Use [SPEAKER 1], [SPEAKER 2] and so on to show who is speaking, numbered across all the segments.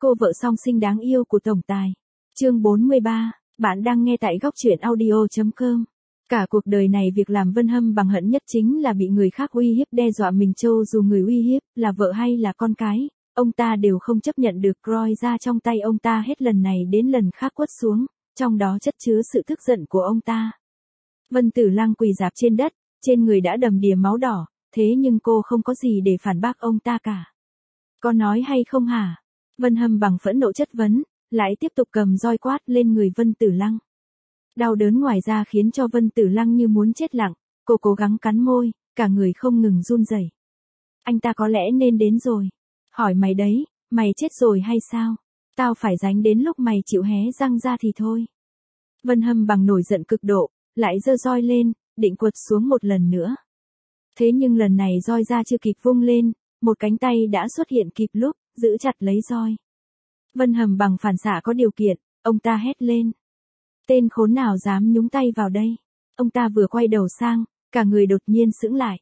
[SPEAKER 1] Cô vợ song sinh đáng yêu của tổng tài. Chương 43, bạn đang nghe tại góc truyện audio.com. Cả cuộc đời này việc làm Vân Hâm bằng hận nhất chính là bị người khác uy hiếp đe dọa mình, cho dù người uy hiếp là vợ hay là con cái, ông ta đều không chấp nhận được. Roi ra trong tay ông ta hết lần này đến lần khác quất xuống, trong đó chất chứa sự tức giận của ông ta. Vân Tử Lăng quỳ rạp trên đất, trên người đã đầm đìa máu đỏ, thế nhưng cô không có gì để phản bác ông ta cả. Có nói hay không hả? Vân Hâm bằng phẫn nộ chất vấn, lại tiếp tục cầm roi quát lên người Vân Tử Lăng. Đau đớn ngoài ra khiến cho Vân Tử Lăng như muốn chết lặng, cô cố gắng cắn môi, cả người không ngừng run rẩy. Anh ta có lẽ nên đến rồi. Hỏi mày đấy, mày chết rồi hay sao? Tao phải dánh đến lúc mày chịu hé răng ra thì thôi. Vân Hâm bằng nổi giận cực độ, lại giơ roi lên, định quật xuống một lần nữa. Thế nhưng lần này roi ra chưa kịp vung lên, một cánh tay đã xuất hiện kịp lúc, giữ chặt lấy roi. Vân Hâm bằng phản xạ có điều kiện, ông ta hét lên. Tên khốn nào dám nhúng tay vào đây? Ông ta vừa quay đầu sang, cả người đột nhiên sững lại.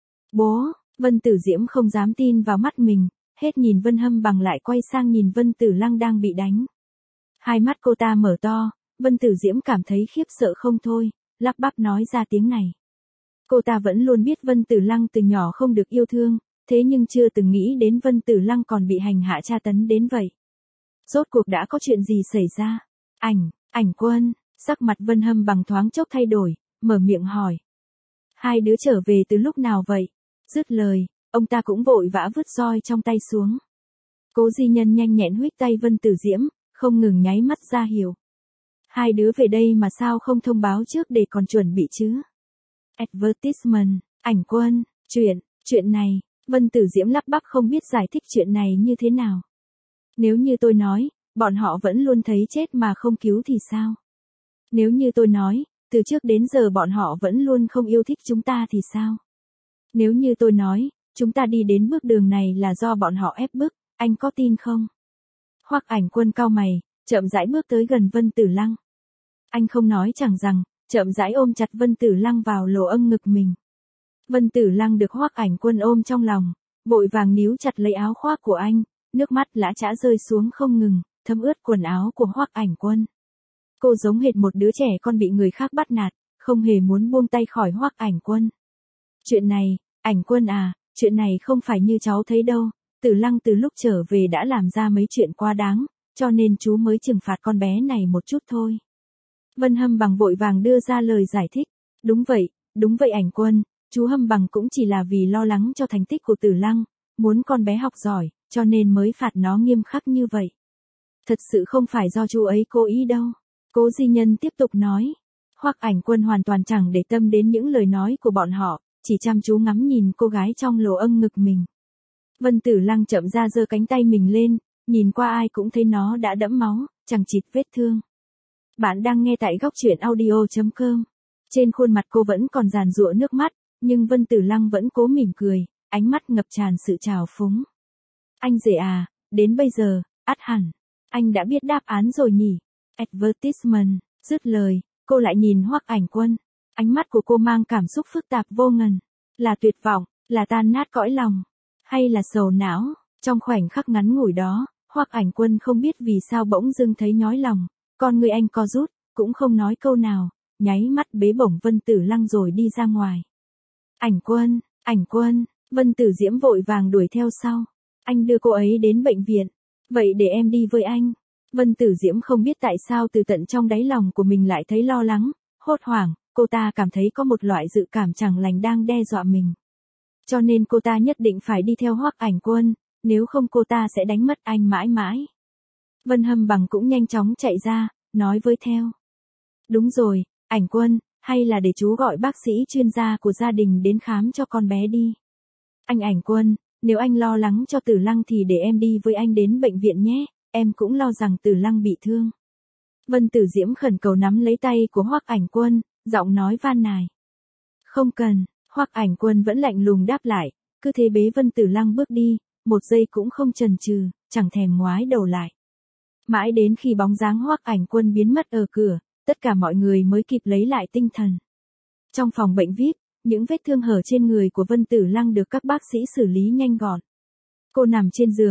[SPEAKER 1] Bố, Vân Tử Diễm không dám tin vào mắt mình, hết nhìn Vân Hâm bằng lại quay sang nhìn Vân Tử Lăng đang bị đánh. Hai mắt cô ta mở to, Vân Tử Diễm cảm thấy khiếp sợ không thôi, lắp bắp nói ra tiếng này. Cô ta vẫn luôn biết Vân Tử Lăng từ nhỏ không được yêu thương, thế nhưng chưa từng nghĩ đến Vân Tử Lăng còn bị hành hạ tra tấn đến vậy. Rốt cuộc đã có chuyện gì xảy ra? Ảnh Quân, sắc mặt Vân Hâm bằng thoáng chốc thay đổi, mở miệng hỏi. Hai đứa trở về từ lúc nào vậy? Dứt lời, ông ta cũng vội vã vứt roi trong tay xuống. Cố Di Nhân nhanh nhẹn huých tay Vân Tử Diễm, không ngừng nháy mắt ra hiệu. Hai đứa về đây mà sao không thông báo trước để còn chuẩn bị chứ? Advertisement, Ảnh Quân, chuyện này, Vân Tử Diễm lắp bắp không biết giải thích chuyện này như thế nào. Nếu như tôi nói, bọn họ vẫn luôn thấy chết mà không cứu thì sao? Nếu như tôi nói, từ trước đến giờ bọn họ vẫn luôn không yêu thích chúng ta thì sao? Nếu như tôi nói, chúng ta đi đến bước đường này là do bọn họ ép bức, anh có tin không? Hoắc Ảnh Quân cau mày, chậm rãi bước tới gần Vân Tử Lăng. Anh không nói chẳng rằng, chậm rãi ôm chặt Vân Tử Lăng vào lỗ âng ngực mình. Vân Tử Lăng được Hoắc Ảnh Quân ôm trong lòng, vội vàng níu chặt lấy áo khoác của anh, nước mắt lã chã rơi xuống không ngừng, thấm ướt quần áo của Hoắc Ảnh Quân. Cô giống hệt một đứa trẻ con bị người khác bắt nạt, không hề muốn buông tay khỏi Hoắc Ảnh Quân. Chuyện này, Ảnh Quân à, chuyện này không phải như cháu thấy đâu, Tử Lăng từ lúc trở về đã làm ra mấy chuyện quá đáng, cho nên chú mới trừng phạt con bé này một chút thôi. Vân Hâm bằng vội vàng đưa ra lời giải thích. Đúng vậy Ảnh Quân, chú Hâm bằng cũng chỉ là vì lo lắng cho thành tích của Tử Lăng, muốn con bé học giỏi, cho nên mới phạt nó nghiêm khắc như vậy. Thật sự không phải do chú ấy cố ý đâu. Cố Di Nhân tiếp tục nói. Hoắc Ảnh Quân hoàn toàn chẳng để tâm đến những lời nói của bọn họ, chỉ chăm chú ngắm nhìn cô gái trong lỗ âng ngực mình. Vân Tử Lăng chậm ra giơ cánh tay mình lên, nhìn qua ai cũng thấy nó đã đẫm máu, chẳng chịt vết thương. Bạn đang nghe tại góc truyện audio.com. Trên khuôn mặt cô vẫn còn giàn giụa nước mắt, nhưng Vân Tử Lăng vẫn cố mỉm cười, ánh mắt ngập tràn sự trào phúng. Anh rể à, đến bây giờ, ắt hẳn, anh đã biết đáp án rồi nhỉ? Advertisement, dứt lời, cô lại nhìn Hoắc Ảnh Quân. Ánh mắt của cô mang cảm xúc phức tạp vô ngần. Là tuyệt vọng, là tan nát cõi lòng, hay là sầu não? Trong khoảnh khắc ngắn ngủi đó, Hoắc Ảnh Quân không biết vì sao bỗng dưng thấy nhói lòng. Con người anh co rút, cũng không nói câu nào, nháy mắt bế bổng Vân Tử Lăng rồi đi ra ngoài. Ảnh Quân, Vân Tử Diễm vội vàng đuổi theo sau. Anh đưa cô ấy đến bệnh viện. Vậy để em đi với anh. Vân Tử Diễm không biết tại sao từ tận trong đáy lòng của mình lại thấy lo lắng, hốt hoảng, cô ta cảm thấy có một loại dự cảm chẳng lành đang đe dọa mình. Cho nên cô ta nhất định phải đi theo Hoắc Ảnh Quân, nếu không cô ta sẽ đánh mất anh mãi mãi. Vân Hâm bằng cũng nhanh chóng chạy ra, nói với theo. Đúng rồi, Ảnh Quân, hay là để chú gọi bác sĩ chuyên gia của gia đình đến khám cho con bé đi. Anh Ảnh Quân, nếu anh lo lắng cho Tử Lăng thì để em đi với anh đến bệnh viện nhé, em cũng lo rằng Tử Lăng bị thương. Vân Tử Diễm khẩn cầu nắm lấy tay của Hoắc Ảnh Quân, giọng nói van nài. Không cần, Hoắc Ảnh Quân vẫn lạnh lùng đáp lại, cứ thế bế Vân Tử Lăng bước đi, một giây cũng không chần chừ, chẳng thèm ngoái đầu lại. Mãi đến khi bóng dáng Hoắc Ảnh Quân biến mất ở cửa, tất cả mọi người mới kịp lấy lại tinh thần. Trong phòng bệnh VIP, những vết thương hở trên người của Vân Tử Lăng được các bác sĩ xử lý nhanh gọn. Cô nằm trên giường,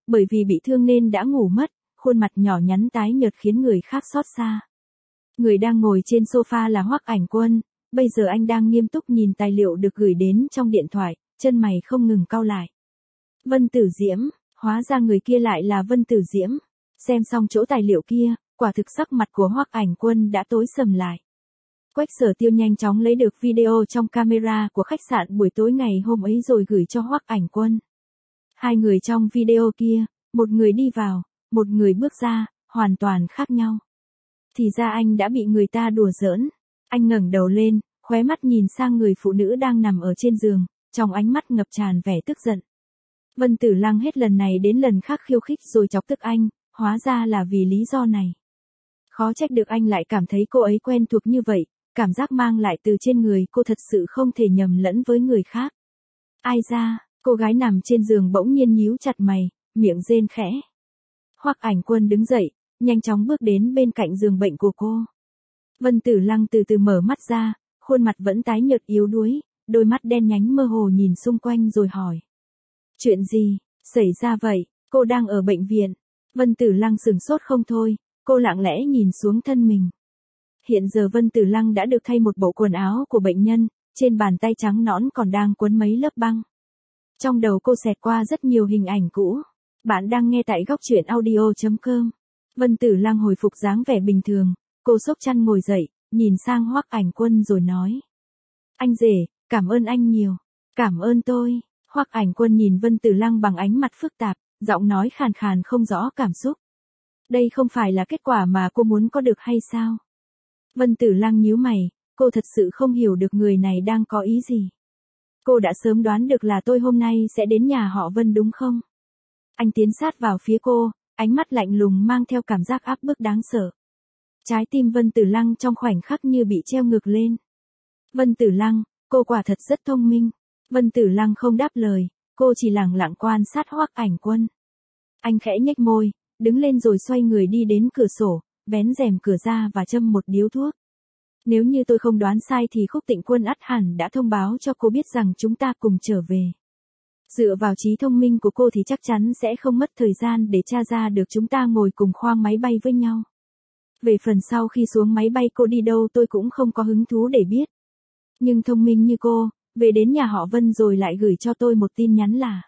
[SPEAKER 1] bởi vì bị thương nên đã ngủ mất, khuôn mặt nhỏ nhắn tái nhợt khiến người khác xót xa. Người đang ngồi trên sofa là Hoắc Ảnh Quân, bây giờ anh đang nghiêm túc nhìn tài liệu được gửi đến trong điện thoại, chân mày không ngừng cau lại. Vân Tử Diễm, hóa ra người kia lại là Vân Tử Diễm. Xem xong chỗ tài liệu kia, quả thực sắc mặt của Hoắc Ảnh Quân đã tối sầm lại. Quách Sở Tiêu nhanh chóng lấy được video trong camera của khách sạn buổi tối ngày hôm ấy rồi gửi cho Hoắc Ảnh Quân. Hai người trong video kia, một người đi vào, một người bước ra, hoàn toàn khác nhau. Thì ra anh đã bị người ta đùa giỡn. Anh ngẩng đầu lên, khóe mắt nhìn sang người phụ nữ đang nằm ở trên giường, trong ánh mắt ngập tràn vẻ tức giận. Vân Tử Lăng hết lần này đến lần khác khiêu khích rồi chọc tức anh, hóa ra là vì lý do này. Khó trách được anh lại cảm thấy cô ấy quen thuộc như vậy, cảm giác mang lại từ trên người cô thật sự không thể nhầm lẫn với người khác. Ai ra, cô gái nằm trên giường bỗng nhiên nhíu chặt mày, miệng rên khẽ. Hoắc Ảnh Quân đứng dậy, nhanh chóng bước đến bên cạnh giường bệnh của cô. Vân Tử Lăng từ từ mở mắt ra, khuôn mặt vẫn tái nhợt yếu đuối, đôi mắt đen nhánh mơ hồ nhìn xung quanh rồi hỏi. Chuyện gì xảy ra vậy, cô đang ở bệnh viện. Vân Tử Lăng sửng sốt không thôi, cô lặng lẽ nhìn xuống thân mình. Hiện giờ Vân Tử Lăng đã được thay một bộ quần áo của bệnh nhân, trên bàn tay trắng nõn còn đang quấn mấy lớp băng. Trong đầu cô xẹt qua rất nhiều hình ảnh cũ. Bạn đang nghe tại góc truyện audio.com. Vân Tử Lăng hồi phục dáng vẻ bình thường, cô xốc chăn ngồi dậy, nhìn sang Hoắc Ảnh Quân rồi nói. Anh rể, cảm ơn anh nhiều. Cảm ơn tôi. Hoắc Ảnh Quân nhìn Vân Tử Lăng bằng ánh mặt phức tạp, giọng nói khàn khàn không rõ cảm xúc. Đây không phải là kết quả mà cô muốn có được hay sao? Vân Tử Lăng nhíu mày, cô thật sự không hiểu được người này đang có ý gì. Cô đã sớm đoán được là tôi hôm nay sẽ đến nhà họ Vân đúng không? Anh tiến sát vào phía cô, ánh mắt lạnh lùng mang theo cảm giác áp bức đáng sợ. Trái tim Vân Tử Lăng trong khoảnh khắc như bị treo ngược lên. Vân Tử Lăng, cô quả thật rất thông minh. Vân Tử Lăng không đáp lời, cô chỉ lặng lặng quan sát Hoắc Ảnh Quân. Anh khẽ nhếch môi, đứng lên rồi xoay người đi đến cửa sổ, vén rèm cửa ra và châm một điếu thuốc. Nếu như tôi không đoán sai thì Khúc Tịnh Quân ắt hẳn đã thông báo cho cô biết rằng chúng ta cùng trở về. Dựa vào trí thông minh của cô thì chắc chắn sẽ không mất thời gian để tra ra được chúng ta ngồi cùng khoang máy bay với nhau. Về phần sau khi xuống máy bay cô đi đâu tôi cũng không có hứng thú để biết. Nhưng thông minh như cô, về đến nhà họ Vân rồi lại gửi cho tôi một tin nhắn là: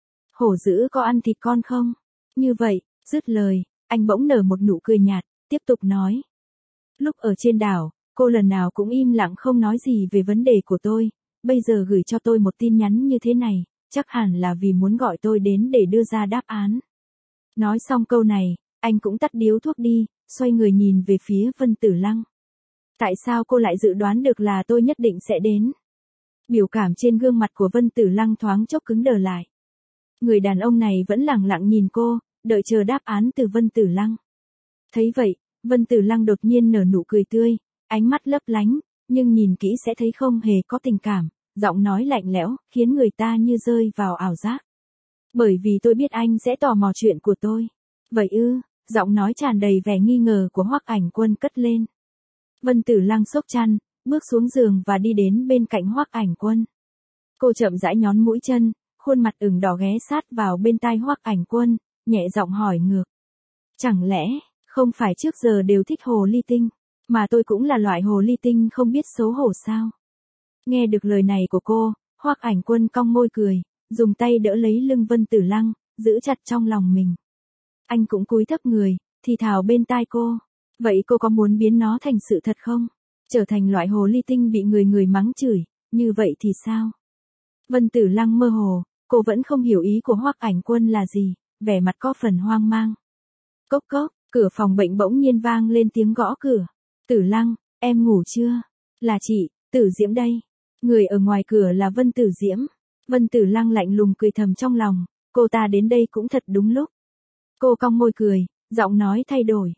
[SPEAKER 1] hổ dữ có ăn thịt con không? Như vậy, dứt lời, anh bỗng nở một nụ cười nhạt, tiếp tục nói. Lúc ở trên đảo, cô lần nào cũng im lặng không nói gì về vấn đề của tôi, bây giờ gửi cho tôi một tin nhắn như thế này, chắc hẳn là vì muốn gọi tôi đến để đưa ra đáp án. Nói xong câu này, anh cũng tắt điếu thuốc đi, xoay người nhìn về phía Vân Tử Lăng. Tại sao cô lại dự đoán được là tôi nhất định sẽ đến? Biểu cảm trên gương mặt của Vân Tử Lăng thoáng chốc cứng đờ lại. Người đàn ông này vẫn lặng lặng nhìn cô, đợi chờ đáp án từ Vân Tử Lăng. Thấy vậy, Vân Tử Lăng đột nhiên nở nụ cười tươi, ánh mắt lấp lánh, nhưng nhìn kỹ sẽ thấy không hề có tình cảm, giọng nói lạnh lẽo, khiến người ta như rơi vào ảo giác. Bởi vì tôi biết anh sẽ tò mò chuyện của tôi. Vậy ư? Giọng nói tràn đầy vẻ nghi ngờ của Hoắc Ảnh Quân cất lên. Vân Tử Lăng xốc chăn, bước xuống giường và đi đến bên cạnh Hoắc Ảnh Quân. Cô chậm rãi nhón mũi chân, khuôn mặt ửng đỏ ghé sát vào bên tai Hoắc Ảnh Quân, nhẹ giọng hỏi ngược. Chẳng lẽ, không phải trước giờ đều thích hồ ly tinh, mà tôi cũng là loại hồ ly tinh không biết xấu hổ sao? Nghe được lời này của cô, Hoắc Ảnh Quân cong môi cười, dùng tay đỡ lấy lưng Vân Tử Lăng, giữ chặt trong lòng mình. Anh cũng cúi thấp người, thì thào bên tai cô. Vậy cô có muốn biến nó thành sự thật không? Trở thành loại hồ ly tinh bị người mắng chửi, như vậy thì sao? Vân Tử Lăng mơ hồ, cô vẫn không hiểu ý của Hoắc Ảnh Quân là gì, vẻ mặt có phần hoang mang. Cốc cốc, cửa phòng bệnh bỗng nhiên vang lên tiếng gõ cửa. Tử Lăng, em ngủ chưa? Là chị, Tử Diễm đây. Người ở ngoài cửa là Vân Tử Diễm. Vân Tử Lăng lạnh lùng cười thầm trong lòng, cô ta đến đây cũng thật đúng lúc. Cô cong môi cười, giọng nói thay đổi.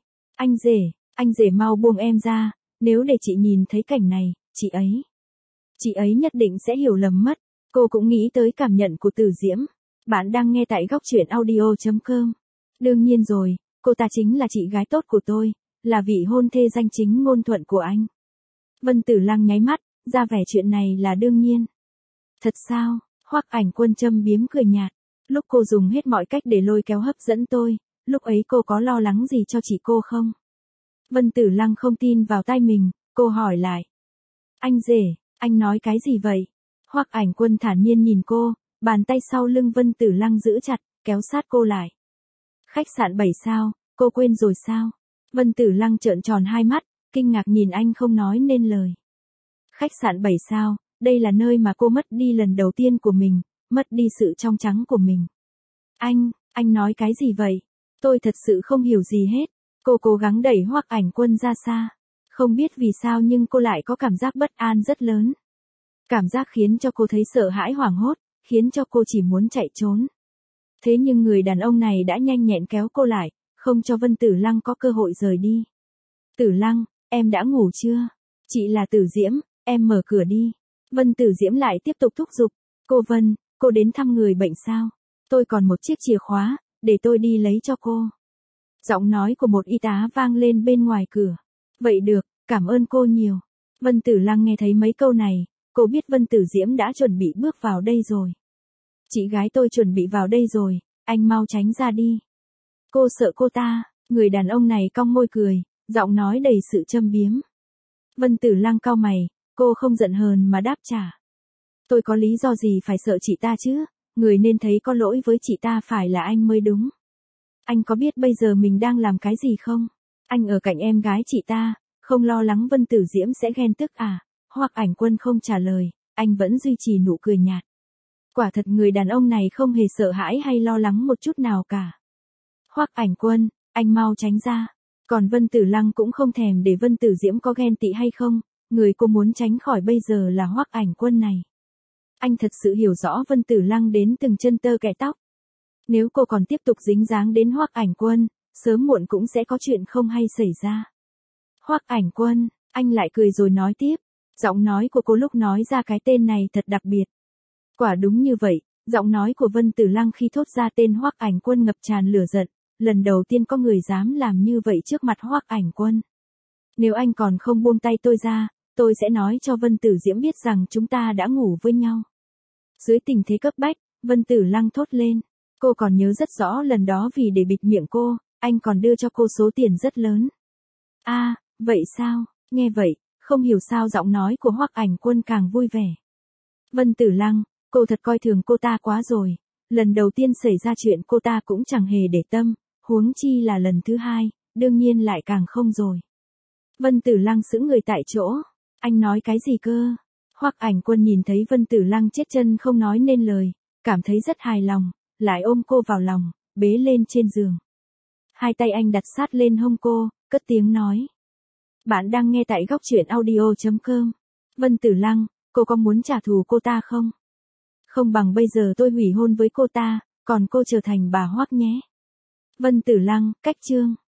[SPEAKER 1] Anh rể mau buông em ra, nếu để chị nhìn thấy cảnh này, chị ấy nhất định sẽ hiểu lầm mất. Cô cũng nghĩ tới cảm nhận của Tử Diễm. Bạn đang nghe tại góc truyện audio.com. Đương nhiên rồi, cô ta chính là chị gái tốt của tôi, là vị hôn thê danh chính ngôn thuận của anh. Vân Tử Lăng nháy mắt, ra vẻ chuyện này là đương nhiên. Thật sao? Hoắc Ảnh Quân châm biếm cười nhạt. Lúc cô dùng hết mọi cách để lôi kéo hấp dẫn tôi, lúc ấy cô có lo lắng gì cho chị cô không? Vân Tử Lăng không tin vào tai mình, cô hỏi lại. Anh rể, anh nói cái gì vậy? Hoắc Ảnh Quân thản nhiên nhìn cô, bàn tay sau lưng Vân Tử Lăng giữ chặt, kéo sát cô lại. Khách sạn 7 sao, cô quên rồi sao? Vân Tử Lăng trợn tròn hai mắt, kinh ngạc nhìn anh không nói nên lời. Khách sạn 7 sao, đây là nơi mà cô mất đi lần đầu tiên của mình, mất đi sự trong trắng của mình. Anh nói cái gì vậy? Tôi thật sự không hiểu gì hết. Cô cố gắng đẩy Hoắc Ảnh Quân ra xa. Không biết vì sao nhưng cô lại có cảm giác bất an rất lớn. Cảm giác khiến cho cô thấy sợ hãi hoảng hốt, khiến cho cô chỉ muốn chạy trốn. Thế nhưng người đàn ông này đã nhanh nhẹn kéo cô lại, không cho Vân Tử Lăng có cơ hội rời đi. Tử Lăng, em đã ngủ chưa? Chị là Tử Diễm, em mở cửa đi. Vân Tử Diễm lại tiếp tục thúc giục. Cô Vân, cô đến thăm người bệnh sao? Tôi còn một chiếc chìa khóa, để tôi đi lấy cho cô. Giọng nói của một y tá vang lên bên ngoài cửa. Vậy được, cảm ơn cô nhiều. Vân Tử Lăng nghe thấy mấy câu này, cô biết Vân Tử Diễm đã chuẩn bị bước vào đây rồi. Chị gái tôi chuẩn bị vào đây rồi, anh mau tránh ra đi. Cô sợ cô ta, người đàn ông này cong môi cười, giọng nói đầy sự châm biếm. Vân Tử Lăng cau mày, cô không giận hờn mà đáp trả. Tôi có lý do gì phải sợ chị ta chứ, người nên thấy có lỗi với chị ta phải là anh mới đúng. Anh có biết bây giờ mình đang làm cái gì không? Anh ở cạnh em gái chị ta, không lo lắng Vân Tử Diễm sẽ ghen tức à? Hoắc Ảnh Quân không trả lời, anh vẫn duy trì nụ cười nhạt. Quả thật người đàn ông này không hề sợ hãi hay lo lắng một chút nào cả. Hoắc Ảnh Quân, anh mau tránh ra. Còn Vân Tử Lăng cũng không thèm để Vân Tử Diễm có ghen tị hay không, người cô muốn tránh khỏi bây giờ là Hoắc Ảnh Quân này. Anh thật sự hiểu rõ Vân Tử Lăng đến từng chân tơ kẽ tóc. Nếu cô còn tiếp tục dính dáng đến Hoắc Ảnh Quân, sớm muộn cũng sẽ có chuyện không hay xảy ra. Hoắc Ảnh Quân, anh lại cười rồi nói tiếp. Giọng nói của cô lúc nói ra cái tên này thật đặc biệt. Quả đúng như vậy, giọng nói của Vân Tử Lăng khi thốt ra tên Hoắc Ảnh Quân ngập tràn lửa giận. Lần đầu tiên có người dám làm như vậy trước mặt Hoắc Ảnh Quân. Nếu anh còn không buông tay tôi ra, tôi sẽ nói cho Vân Tử Diễm biết rằng chúng ta đã ngủ với nhau. Dưới tình thế cấp bách, Vân Tử Lăng thốt lên. Cô còn nhớ rất rõ lần đó vì để bịt miệng cô, anh còn đưa cho cô số tiền rất lớn. À, vậy sao? Nghe vậy, không hiểu sao giọng nói của Hoắc Ảnh Quân càng vui vẻ. Vân Tử Lăng, cô thật coi thường cô ta quá rồi. Lần đầu tiên xảy ra chuyện cô ta cũng chẳng hề để tâm, huống chi là lần thứ hai, đương nhiên lại càng không rồi. Vân Tử Lăng sững người tại chỗ. Anh nói cái gì cơ? Hoắc Ảnh Quân nhìn thấy Vân Tử Lăng chết chân không nói nên lời, cảm thấy rất hài lòng, lại ôm cô vào lòng, bế lên trên giường. Hai tay anh đặt sát lên hông cô, cất tiếng nói. Bạn đang nghe tại góc truyện audio.com. Vân Tử Lăng, cô có muốn trả thù cô ta không? Không bằng bây giờ tôi hủy hôn với cô ta, còn cô trở thành bà Hoắc nhé. Vân Tử Lăng, cách chương.